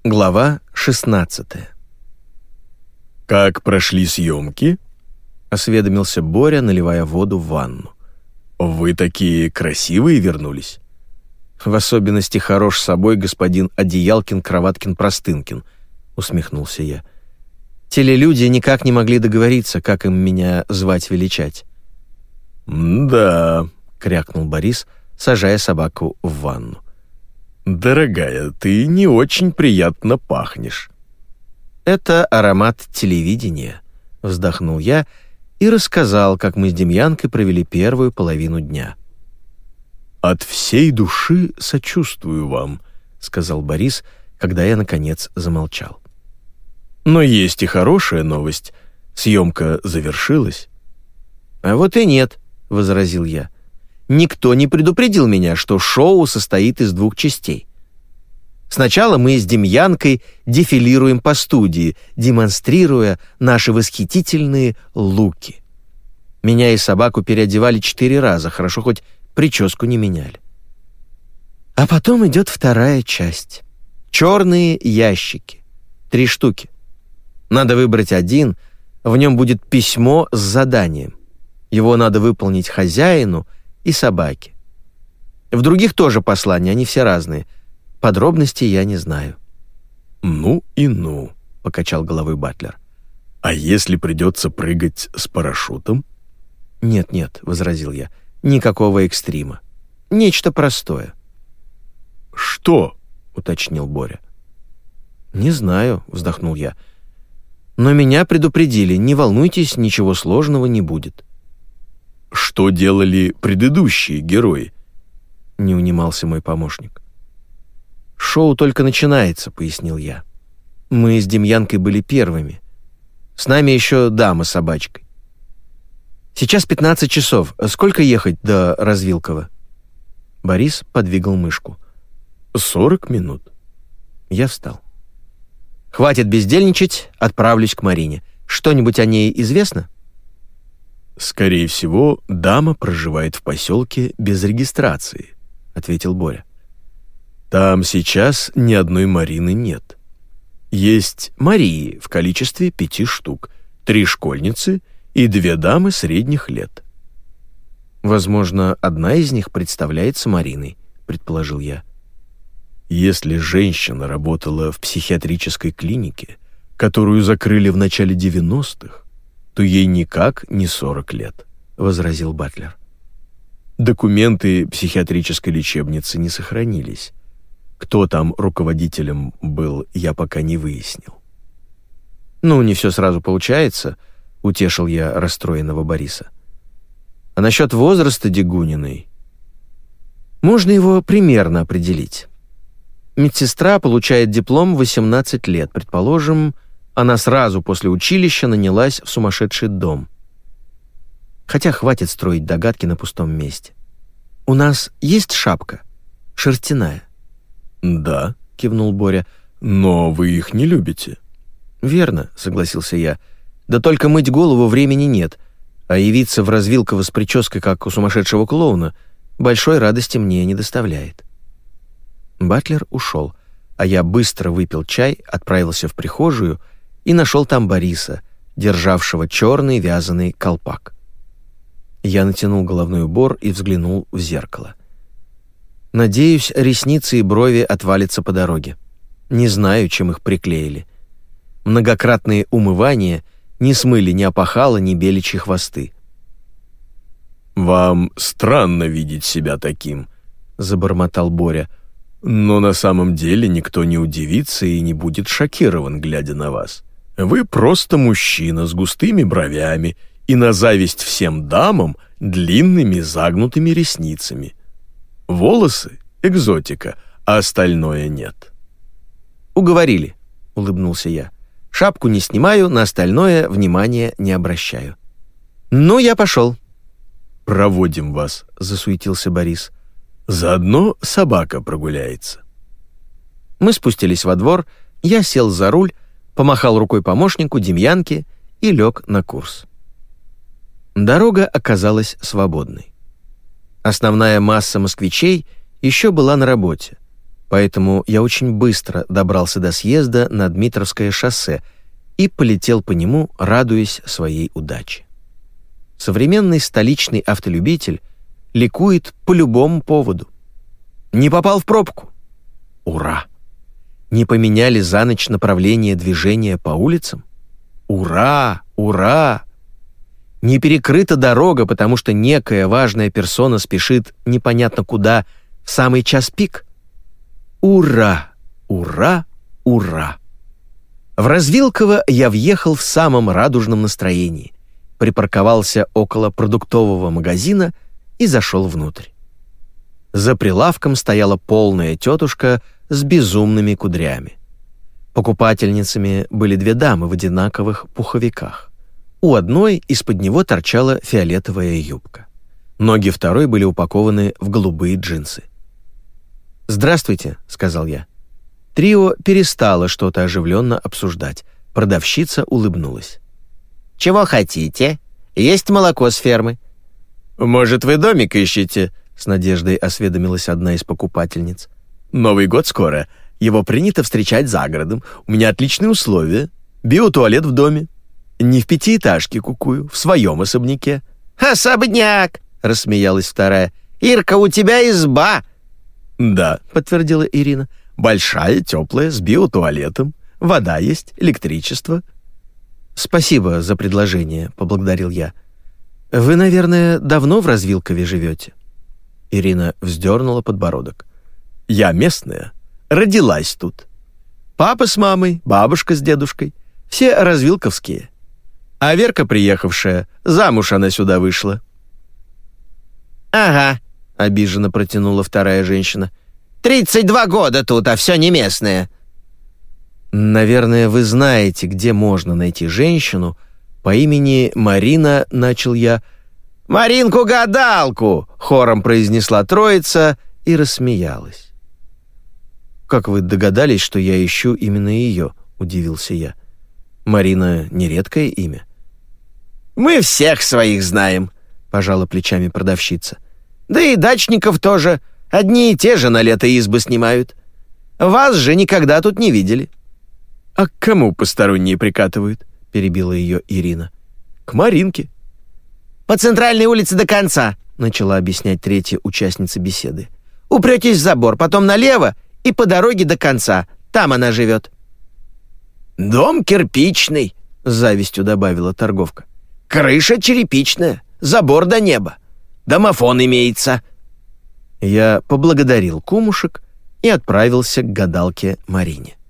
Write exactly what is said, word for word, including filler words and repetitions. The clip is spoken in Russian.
Глава шестнадцатая. «Как прошли съемки?» — осведомился Боря, наливая воду в ванну. «Вы такие красивые вернулись». «В особенности хорош собой господин Одеялкин-Кроваткин-Простынкин», — усмехнулся я. «Телелюди никак не могли договориться, как им меня звать-величать». «Да», — крякнул Борис, сажая собаку в ванну. «Дорогая, ты не очень приятно пахнешь». «Это аромат телевидения», — вздохнул я и рассказал, как мы с Демьянкой провели первую половину дня. «От всей души сочувствую вам», — сказал Борис, когда я, наконец, замолчал. «Но есть и хорошая новость. Съемка завершилась». «А вот и нет», — возразил я. «Никто не предупредил меня, что шоу состоит из двух частей. Сначала мы с Демьянкой дефилируем по студии, демонстрируя наши восхитительные луки. Меня и собаку переодевали четыре раза, хорошо хоть прическу не меняли. А потом идет вторая часть. Черные ящики. Три штуки. Надо выбрать один, в нем будет письмо с заданием. Его надо выполнить хозяину и собаке. В других тоже послания, они все разные. Подробностей я не знаю». «Ну и ну», — покачал головой Батлер. «А если придется прыгать с парашютом?» «Нет-нет», — возразил я, — «никакого экстрима. Нечто простое». «Что?» — уточнил Боря. «Не знаю», — вздохнул я. «Но меня предупредили, не волнуйтесь, ничего сложного не будет». «Что делали предыдущие герои?» — не унимался мой помощник. «Шоу только начинается», — пояснил я. «Мы с Демьянкой были первыми. С нами еще дама с собачкой. Сейчас пятнадцать часов. Сколько ехать до Развилково?» Борис подвигал мышку. «Сорок минут». Я встал. «Хватит бездельничать, отправлюсь к Марине. Что-нибудь о ней известно?» «Скорее всего, дама проживает в поселке без регистрации», — ответил Боря. «Там сейчас ни одной Марины нет. Есть Марии в количестве пяти штук, три школьницы и две дамы средних лет». «Возможно, одна из них представляется Мариной», — предположил я. «Если женщина работала в психиатрической клинике, которую закрыли в начале девяностых, то ей никак не сорок лет», — возразил Батлер. «Документы психиатрической лечебницы не сохранились. Кто там руководителем был, я пока не выяснил». «Ну, не все сразу получается», — утешил я расстроенного Бориса. «А насчет возраста Дегуниной? Можно его примерно определить. Медсестра получает диплом в восемнадцать лет, предположим, она сразу после училища нанялась в сумасшедший дом. Хотя хватит строить догадки на пустом месте. У нас есть шапка? Шерстяная?» «Да», — кивнул Боря, — «но вы их не любите». «Верно», — согласился я. «Да только мыть голову времени нет, а явиться в Развилково с прической, как у сумасшедшего клоуна, большой радости мне не доставляет». Батлер ушел, а я быстро выпил чай, отправился в прихожую и нашел там Бориса, державшего черный вязаный колпак. Я натянул головной убор и взглянул в зеркало. Надеюсь, ресницы и брови отвалятся по дороге. Не знаю, чем их приклеили. Многократные умывания не смыли ни опахала, ни беличьи хвосты. «Вам странно видеть себя таким», — забормотал Боря. «Но на самом деле никто не удивится и не будет шокирован, глядя на вас. Вы просто мужчина с густыми бровями и на зависть всем дамам длинными загнутыми ресницами. Волосы — экзотика, а остальное нет». «Уговорили», — улыбнулся я. «Шапку не снимаю, на остальное внимания не обращаю». «Ну, я пошел». «Проводим вас», — засуетился Борис. «Заодно собака прогуляется». Мы спустились во двор, я сел за руль, помахал рукой помощнику, Демьянке и лег на курс. Дорога оказалась свободной. Основная масса москвичей еще была на работе, поэтому я очень быстро добрался до съезда на Дмитровское шоссе и полетел по нему, радуясь своей удаче. Современный столичный автолюбитель ликует по любому поводу. Не попал в пробку? Ура! Не поменяли за ночь направление движения по улицам? Ура! Ура! Не перекрыта дорога, потому что некая важная персона спешит непонятно куда в самый час пик? Ура! Ура! Ура! В Развилково я въехал в самом радужном настроении, припарковался около продуктового магазина и зашел внутрь. За прилавком стояла полная тетушка с безумными кудрями. Покупательницами были две дамы в одинаковых пуховиках. У одной из-под него торчала фиолетовая юбка. Ноги второй были упакованы в голубые джинсы. «Здравствуйте», — сказал я. Трио перестало что-то оживленно обсуждать. Продавщица улыбнулась. «Чего хотите? Есть молоко с фермы». «Может, вы домик ищете?» — с надеждой осведомилась одна из покупательниц. «Новый год скоро. Его принято встречать за городом. У меня отличные условия. Биотуалет в доме. Не в пятиэтажке кукую, в своем особняке». «Особняк!» — рассмеялась вторая. «Ирка, у тебя изба!» «Да», — подтвердила Ирина. «Большая, теплая, с биотуалетом. Вода есть, электричество». «Спасибо за предложение», — поблагодарил я. «Вы, наверное, давно в Развилкове живете?» Ирина вздернула подбородок. «Я местная. Родилась тут. Папа с мамой, бабушка с дедушкой. Все развилковские. А Верка, приехавшая, замуж она сюда вышла». «Ага», — обиженно протянула вторая женщина. «тридцать два года тут, а все не местное». «Наверное, вы знаете, где можно найти женщину по имени Марина», — начал я. «Маринку-гадалку!» — хором произнесла троица и рассмеялась. «Как вы догадались, что я ищу именно ее?» — удивился я. «Марина — нередкое имя». «Мы всех своих знаем», — пожала плечами продавщица. «Да и дачников тоже. Одни и те же на лето избы снимают. Вас же никогда тут не видели». «А к кому посторонние прикатывают?» — перебила ее Ирина. «К Маринке». «По центральной улице до конца», — начала объяснять третья участница беседы. «Упретесь в забор, потом налево и по дороге до конца. Там она живет». «Дом кирпичный», — с завистью добавила торговка. «Крыша черепичная, забор до неба. Домофон имеется». Я поблагодарил кумушек и отправился к гадалке Марине.